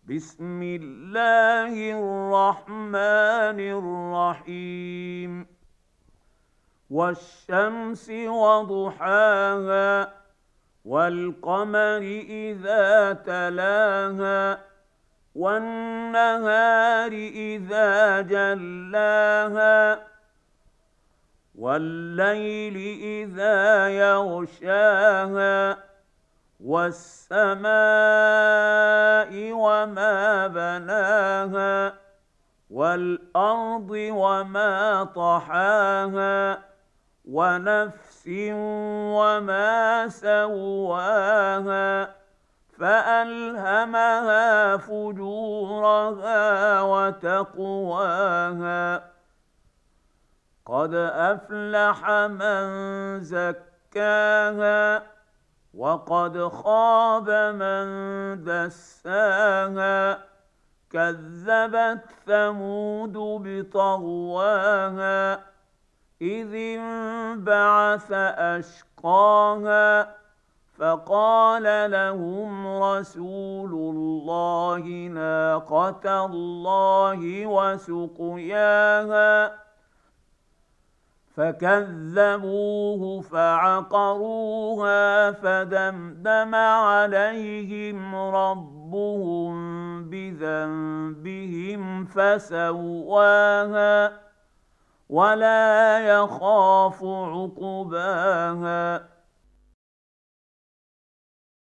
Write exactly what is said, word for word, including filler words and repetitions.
بسم الله الرحمن الرحيم والشمس وضحاها والقمر إذا تلاها والنهار إذا جلاها والليل إذا يغشاها والسماء وما بناها والأرض وما طحاها ونفس وما سواها فألهمها فجورها وتقواها قد أفلح من زكاها وقد خاب من دساها كذبت ثمود بطغواها إذ انبعث أشقاها فقال لهم رسول الله ناقة الله وسقياها فكذبوه فعقروها فدمدم عليهم ربهم بذنبهم فسواها ولا يخاف عقباها